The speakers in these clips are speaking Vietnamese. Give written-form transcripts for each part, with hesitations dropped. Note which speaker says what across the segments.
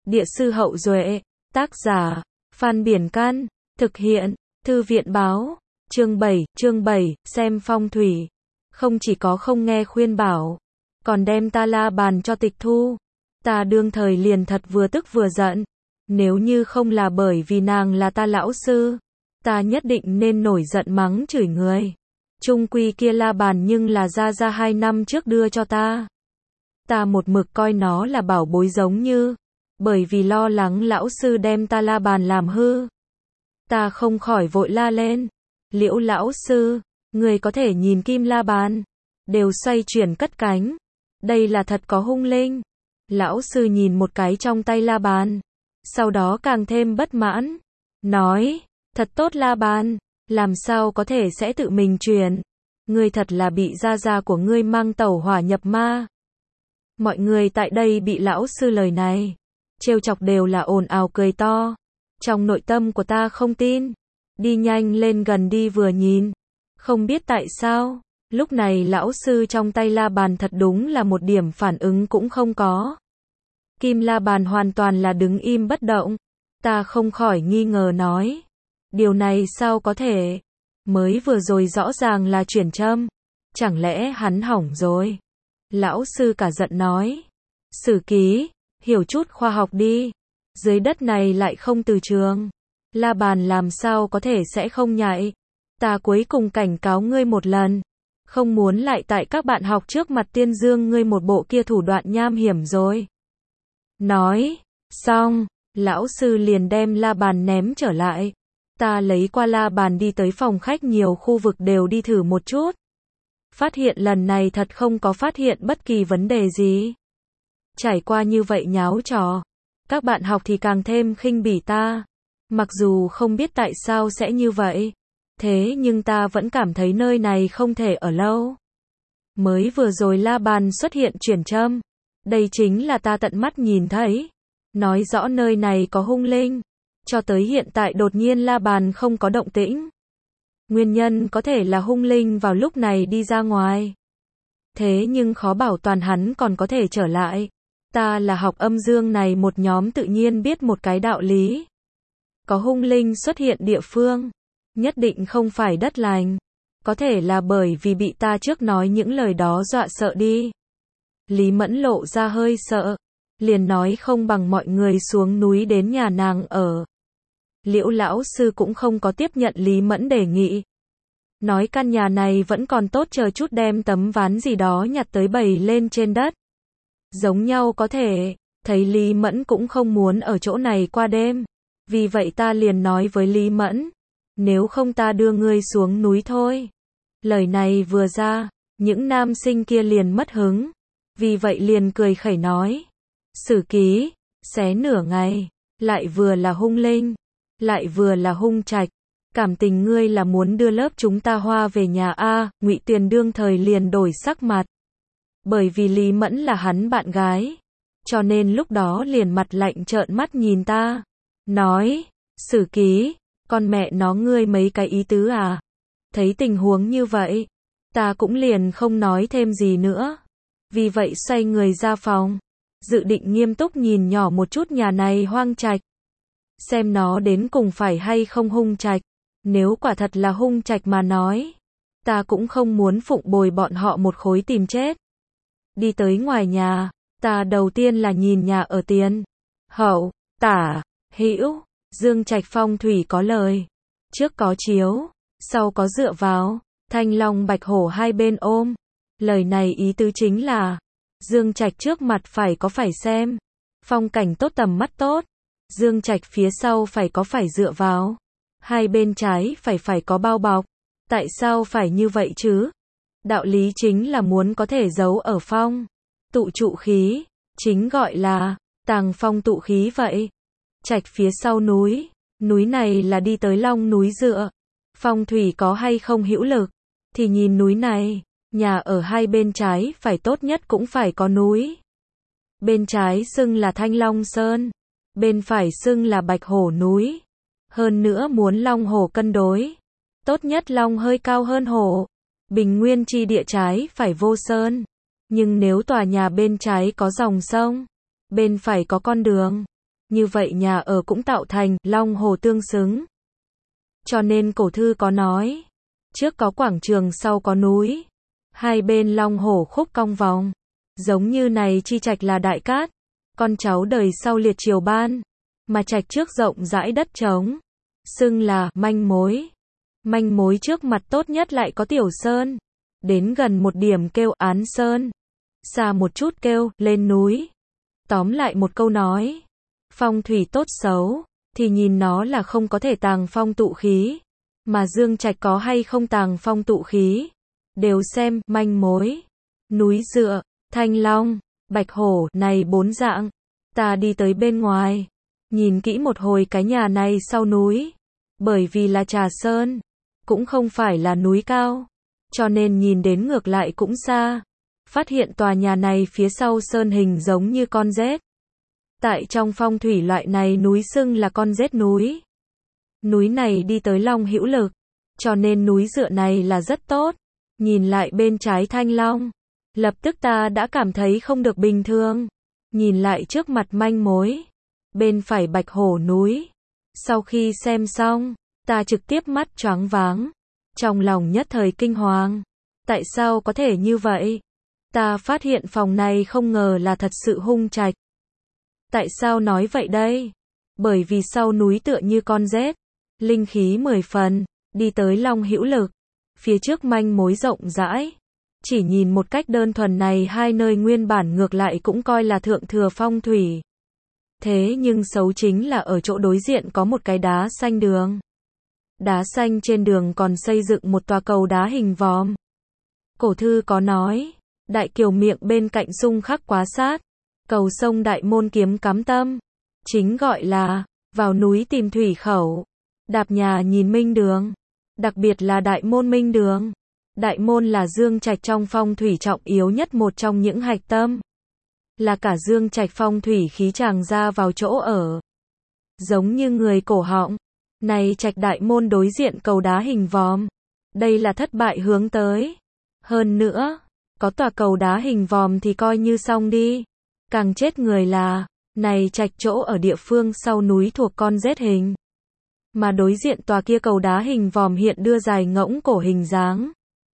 Speaker 1: Địa sư Hậu Duệ, tác giả, Phan Biển Căn, thực hiện, Thư viện Báo, chương 7, xem phong thủy. Không chỉ có không nghe khuyên bảo, còn đem ta la bàn cho tịch thu. Ta đương thời liền thật vừa tức vừa giận. Nếu như không là bởi vì nàng là ta lão sư, ta nhất định nên nổi giận mắng chửi người. Chung quy kia la bàn nhưng là ra 2 năm trước đưa cho ta. Ta một mực coi nó là bảo bối giống như, bởi vì lo lắng lão sư đem ta la bàn làm hư. Ta không khỏi vội la lên. Liễu lão sư, người có thể nhìn kim la bàn, đều xoay chuyển cất cánh. Đây là thật có hung linh. Lão sư nhìn một cái trong tay la bàn, sau đó càng thêm bất mãn. Nói, thật tốt la bàn, làm sao có thể sẽ tự mình chuyển. Ngươi thật là bị gia của ngươi mang tẩu hỏa nhập ma. Mọi người tại đây bị lão sư lời này trêu chọc đều là ồn ào cười to. Trong nội tâm của ta không tin, đi nhanh lên gần đi vừa nhìn. Không biết tại sao, lúc này lão sư trong tay la bàn thật đúng là một điểm phản ứng cũng không có. Kim la bàn hoàn toàn là đứng im bất động. Ta không khỏi nghi ngờ nói, điều này sao có thể? Mới vừa rồi rõ ràng là chuyển châm, chẳng lẽ hắn hỏng rồi? Lão sư cả giận nói, Sử Ký, hiểu chút khoa học đi. Dưới đất này lại không từ trường, la bàn làm sao có thể sẽ không nhạy. Ta cuối cùng cảnh cáo ngươi một lần, không muốn lại tại các bạn học trước mặt tuyên dương ngươi một bộ kia thủ đoạn nham hiểm rồi. Nói xong, lão sư liền đem la bàn ném trở lại. Ta lấy qua la bàn đi tới phòng khách, nhiều khu vực đều đi thử một chút. Phát hiện lần này thật không có phát hiện bất kỳ vấn đề gì. Trải qua như vậy nháo trò, các bạn học thì càng thêm khinh bỉ ta. Mặc dù không biết tại sao sẽ như vậy, thế nhưng ta vẫn cảm thấy nơi này không thể ở lâu. Mới vừa rồi la bàn xuất hiện chuyển châm, đây chính là ta tận mắt nhìn thấy, nói rõ nơi này có hung linh. Cho tới hiện tại đột nhiên la bàn không có động tĩnh. Nguyên nhân có thể là hung linh vào lúc này đi ra ngoài. Thế nhưng khó bảo toàn hắn còn có thể trở lại. Ta là học âm dương này một nhóm tự nhiên biết một cái đạo lý. Có hung linh xuất hiện địa phương, nhất định không phải đất lành. Có thể là bởi vì bị ta trước nói những lời đó dọa sợ đi. Lý Mẫn lộ ra hơi sợ, liền nói không bằng mọi người xuống núi đến nhà nàng ở. Liễu lão sư cũng không có tiếp nhận Lý Mẫn đề nghị. Nói căn nhà này vẫn còn tốt, chờ chút đem tấm ván gì đó nhặt tới bày lên trên đất. Giống nhau có thể, thấy Lý Mẫn cũng không muốn ở chỗ này qua đêm. Vì vậy ta liền nói với Lý Mẫn, nếu không ta đưa ngươi xuống núi thôi. Lời này vừa ra, những nam sinh kia liền mất hứng. Vì vậy liền cười khẩy nói, Sử Ký, xé nửa ngày, lại vừa là hung linh, lại vừa là hung trạch. Cảm tình ngươi là muốn đưa lớp chúng ta Hoa về nhà a? Ngụy Tuyền đương thời liền đổi sắc mặt. Bởi vì Lý Mẫn là hắn bạn gái, cho nên lúc đó liền mặt lạnh trợn mắt nhìn ta. Nói, Sử Ký, con mẹ nó ngươi mấy cái ý tứ à? Thấy tình huống như vậy, ta cũng liền không nói thêm gì nữa. Vì vậy xoay người ra phòng, dự định nghiêm túc nhìn nhỏ một chút nhà này hoang trạch. Xem nó đến cùng phải hay không hung trạch. Nếu quả thật là hung trạch mà nói, ta cũng không muốn phụng bồi bọn họ một khối tìm chết. Đi tới ngoài nhà, ta đầu tiên là nhìn nhà ở tiền, hậu, tả, hữu. Dương trạch phong thủy có lời, trước có chiếu, sau có dựa vào, thanh long bạch hổ hai bên ôm. Lời này ý tứ chính là, dương trạch trước mặt phải có phải xem, phong cảnh tốt tầm mắt tốt. Dương trạch phía sau phải có phải dựa vào, hai bên trái phải có bao bọc. Tại sao phải như vậy chứ? Đạo lý chính là muốn có thể giấu ở phong, tụ trụ khí, chính gọi là tàng phong tụ khí vậy. Trạch phía sau núi, núi này là đi tới long núi dựa. Phong thủy có hay không hữu lực, thì nhìn núi này. Nhà ở hai bên trái phải tốt nhất cũng phải có núi. Bên trái xưng là Thanh Long Sơn, bên phải xưng là Bạch Hổ núi. Hơn nữa muốn long hổ cân đối, tốt nhất long hơi cao hơn hổ. Bình nguyên chi địa trái phải vô sơn. Nhưng nếu tòa nhà bên trái có dòng sông, bên phải có con đường, như vậy nhà ở cũng tạo thành long hồ tương xứng. Cho nên cổ thư có nói, trước có quảng trường sau có núi, hai bên long hồ khúc cong vòng, giống như này chi trạch là đại cát, con cháu đời sau liệt triều ban, mà trạch trước rộng rãi đất trống, xưng là manh mối. Manh mối trước mặt tốt nhất lại có tiểu sơn, đến gần một điểm kêu án sơn, xa một chút kêu lên núi. Tóm lại một câu nói, phong thủy tốt xấu, thì nhìn nó là không có thể tàng phong tụ khí, mà dương trạch có hay không tàng phong tụ khí, đều xem manh mối. Núi dựa, thanh long, bạch hổ này 4 dạng. Ta đi tới bên ngoài, nhìn kỹ một hồi cái nhà này sau núi, bởi vì là Trà Sơn, cũng không phải là núi cao, cho nên nhìn đến ngược lại cũng xa. Phát hiện tòa nhà này phía sau sơn hình giống như con rết. Tại trong phong thủy loại này núi xưng là con rết núi. Núi này đi tới long hữu lực, cho nên núi dựa này là rất tốt. Nhìn lại bên trái thanh long, lập tức ta đã cảm thấy không được bình thường. Nhìn lại trước mặt manh mối, bên phải bạch hổ núi. Sau khi xem xong, ta trực tiếp mắt choáng váng, trong lòng nhất thời kinh hoàng. Tại sao có thể như vậy? Ta phát hiện phòng này không ngờ là thật sự hung trạch. Tại sao nói vậy đây? Bởi vì sau núi tựa như con rết, linh khí 10 phần, đi tới long hữu lực, phía trước manh mối rộng rãi. Chỉ nhìn một cách đơn thuần này hai nơi nguyên bản ngược lại cũng coi là thượng thừa phong thủy. Thế nhưng xấu chính là ở chỗ đối diện có một cái đá xanh đường. Đá xanh trên đường còn xây dựng một tòa cầu đá hình vòm. Cổ thư có nói, đại kiều miệng bên cạnh xung khắc quá sát, cầu sông đại môn kiếm cắm tâm, chính gọi là vào núi tìm thủy khẩu, đạp nhà nhìn minh đường, đặc biệt là đại môn minh đường. Đại môn là dương trạch trong phong thủy trọng yếu nhất một trong những hạch tâm, là cả dương trạch phong thủy khí tràng ra vào chỗ ở. Giống như người cổ họng, này trạch đại môn đối diện cầu đá hình vòm, đây là thất bại hướng tới. Hơn nữa, có tòa cầu đá hình vòm thì coi như xong đi. Càng chết người là, này trạch chỗ ở địa phương sau núi thuộc con rết hình. Mà đối diện tòa kia cầu đá hình vòm hiện đưa dài ngỗng cổ hình dáng.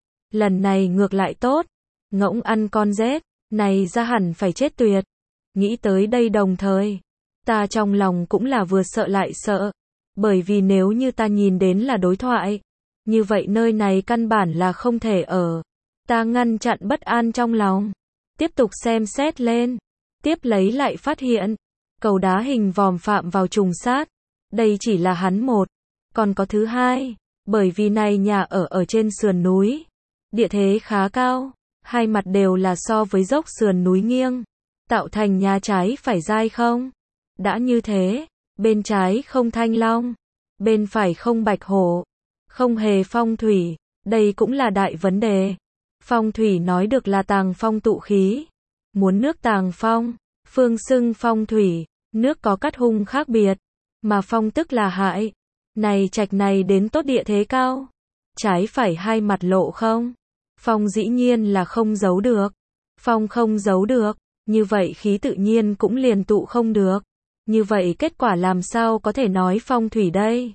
Speaker 1: Lần này ngược lại tốt, ngỗng ăn con rết, này ra hẳn phải chết tuyệt. Nghĩ tới đây đồng thời, ta trong lòng cũng là vừa sợ lại sợ. Bởi vì nếu như ta nhìn đến là đối thoại, như vậy nơi này căn bản là không thể ở. Ta ngăn chặn bất an trong lòng, tiếp tục xem xét lên, tiếp lấy lại phát hiện, cầu đá hình vòm phạm vào trùng sát. Đây chỉ là hắn một, còn có thứ hai, bởi vì này nhà ở trên sườn núi, địa thế khá cao, hai mặt đều là so với dốc sườn núi nghiêng, tạo thành nhà trái phải dai không. Đã như thế, bên trái không thanh long, bên phải không bạch hổ, không hề phong thủy, đây cũng là đại vấn đề. Phong thủy nói được là tàng phong tụ khí, muốn nước tàng phong, phương xưng phong thủy, nước có cắt hung khác biệt, mà phong tức là hại. Này trạch này đến tốt địa thế cao, trái phải hai mặt lộ không, phong dĩ nhiên là không giấu được. Phong không giấu được, như vậy khí tự nhiên cũng liền tụ không được. Như vậy kết quả làm sao có thể nói phong thủy đây?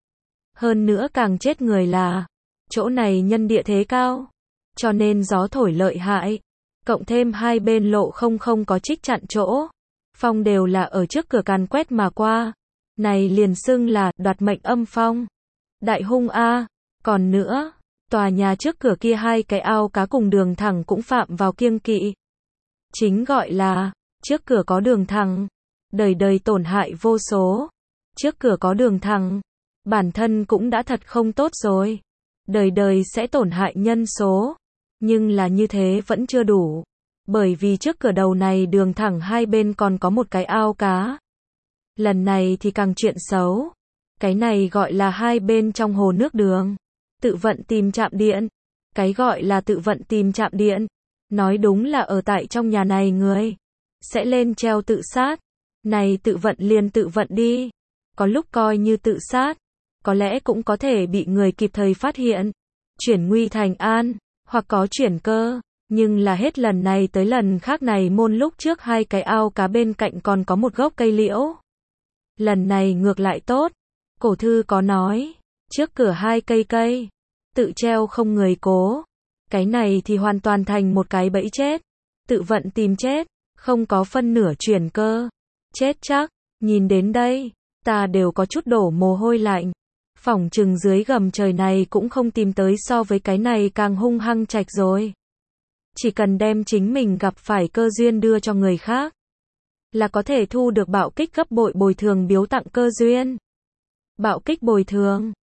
Speaker 1: Hơn nữa càng chết người là, chỗ này nhân địa thế cao, cho nên gió thổi lợi hại, cộng thêm hai bên lộ không có trích chặn chỗ, phong đều là ở trước cửa càn quét mà qua, này liền xưng là đoạt mệnh âm phong. Đại hung a. Còn nữa, tòa nhà trước cửa kia hai cái ao cá cùng đường thẳng cũng phạm vào kiêng kỵ. Chính gọi là, trước cửa có đường thẳng, đời đời tổn hại vô số. Trước cửa có đường thẳng, bản thân cũng đã thật không tốt rồi, đời đời sẽ tổn hại nhân số. Nhưng là như thế vẫn chưa đủ, bởi vì trước cửa đầu này đường thẳng hai bên còn có một cái ao cá. Lần này thì càng chuyện xấu, cái này gọi là hai bên trong hồ nước đường, tự vận tìm trạm điện. Cái gọi là tự vận tìm trạm điện, nói đúng là ở tại trong nhà này người sẽ lên treo tự sát. Này tự vận liền tự vận đi, có lúc coi như tự sát, có lẽ cũng có thể bị người kịp thời phát hiện, chuyển nguy thành an, hoặc có chuyển cơ. Nhưng là hết lần này tới lần khác này môn lúc trước hai cái ao cá bên cạnh còn có một gốc cây liễu. Lần này ngược lại tốt. Cổ thư có nói, trước cửa 2 cây cây, tự treo không người cố. Cái này thì hoàn toàn thành một cái bẫy chết. Tự vận tìm chết, không có phân nửa chuyển cơ. Chết chắc, nhìn đến đây, ta đều có chút đổ mồ hôi lạnh. Phỏng chừng dưới gầm trời này cũng không tìm tới so với cái này càng hung hăng trạch rồi. Chỉ cần đem chính mình gặp phải cơ duyên đưa cho người khác, là có thể thu được bạo kích gấp bội bồi thường biếu tặng cơ duyên. Bạo kích bồi thường.